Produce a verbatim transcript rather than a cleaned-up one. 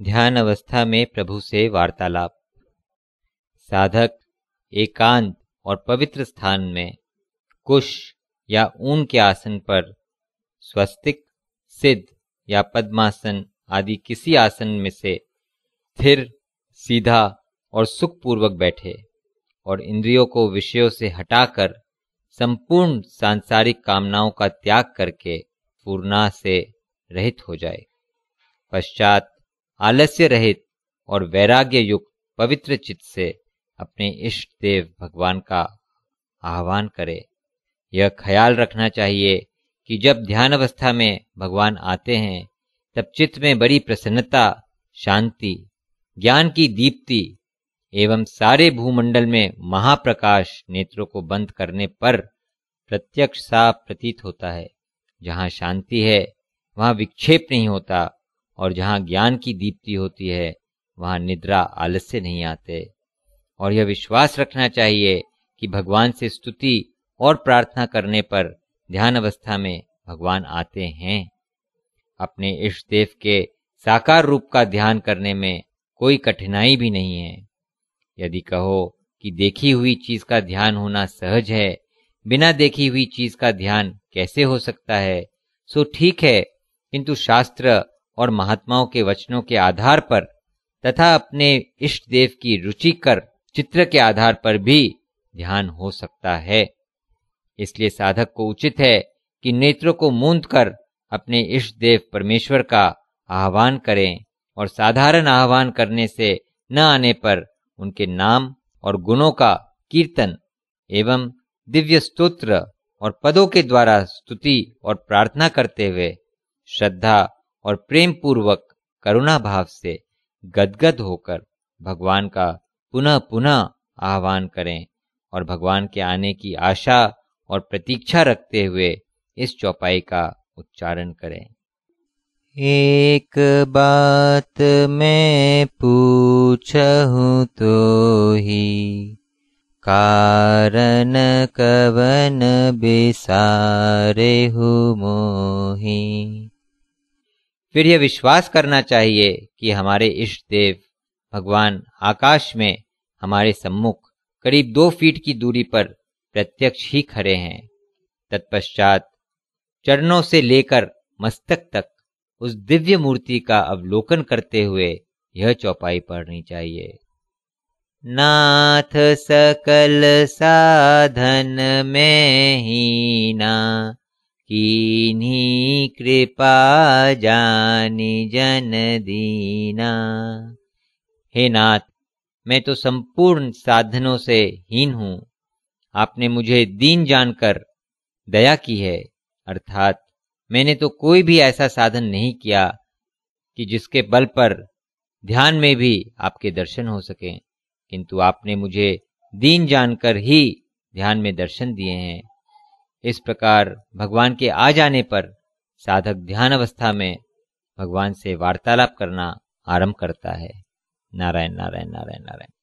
ध्यान अवस्था में प्रभु से वार्तालाप। साधक एकांत और पवित्र स्थान में कुश या ऊन के आसन पर स्वस्तिक, सिद्ध या पद्मासन आदि किसी आसन में से स्थिर, सीधा और सुखपूर्वक बैठे और इंद्रियों को विषयों से हटाकर संपूर्ण सांसारिक कामनाओं का त्याग करके पूर्णा से रहित हो जाए। पश्चात आलस्य रहित और वैराग्य युक्त पवित्र चित्त से अपने इष्ट देव भगवान का आह्वान करे। यह ख्याल रखना चाहिए कि जब ध्यान अवस्था में भगवान आते हैं तब चित्त में बड़ी प्रसन्नता, शांति, ज्ञान की दीप्ति एवं सारे भूमंडल में महाप्रकाश नेत्रों को बंद करने पर प्रत्यक्ष साफ प्रतीत होता है। जहाँ शांति है वहाँ विक्षेप नहीं होता और जहाँ ज्ञान की दीप्ति होती है वहाँ निद्रा, आलस्य नहीं आते। और यह विश्वास रखना चाहिए कि भगवान से स्तुति और प्रार्थना करने पर ध्यान अवस्था में भगवान आते हैं। अपने इष्ट देव के साकार रूप का ध्यान करने में कोई कठिनाई भी नहीं है। यदि कहो कि देखी हुई चीज का ध्यान होना सहज है, बिना देखी हुई चीज का ध्यान कैसे हो सकता है, सो ठीक है, किंतु शास्त्र और महात्माओं के वचनों के आधार पर तथा अपने इष्ट देव की रुचिकर चित्र के आधार पर भी ध्यान हो सकता है। इसलिए साधक को उचित है कि नेत्रों को मूंद कर अपने इष्ट देव परमेश्वर का आह्वान करें और साधारण आह्वान करने से न आने पर उनके नाम और गुणों का कीर्तन एवं दिव्य स्तोत्र और पदों के द्वारा स्तुति और प्रार्थना करते हुए श्रद्धा और प्रेम पूर्वक करुणा भाव से गदगद होकर भगवान का पुनः पुनः आह्वान करें और भगवान के आने की आशा और प्रतीक्षा रखते हुए इस चौपाई का उच्चारण करें। एक बात मैं पूछूं तो ही, कारण कवन बिसारे हो मोही। फिर यह विश्वास करना चाहिए कि हमारे इष्ट देव भगवान आकाश में हमारे सम्मुख करीब दो फीट की दूरी पर प्रत्यक्ष ही खड़े हैं। तत्पश्चात चरणों से लेकर मस्तक तक उस दिव्य मूर्ति का अवलोकन करते हुए यह चौपाई पढ़नी चाहिए। नाथ सकल साधन में हीना, कीन्ही कृपा जानि जन दीना। हे नाथ, मैं तो संपूर्ण साधनों से हीन हूँ। आपने मुझे दीन जानकर दया की है, अर्थात मैंने तो कोई भी ऐसा साधन नहीं किया कि जिसके बल पर ध्यान में भी आपके दर्शन हो सकें, किंतु आपने मुझे दीन जानकर ही ध्यान में दर्शन दिए हैं। इस प्रकार भगवान के आ जाने पर साधक ध्यान अवस्था में भगवान से वार्तालाप करना आरंभ करता है। नारायण नारायण नारायण नारायण।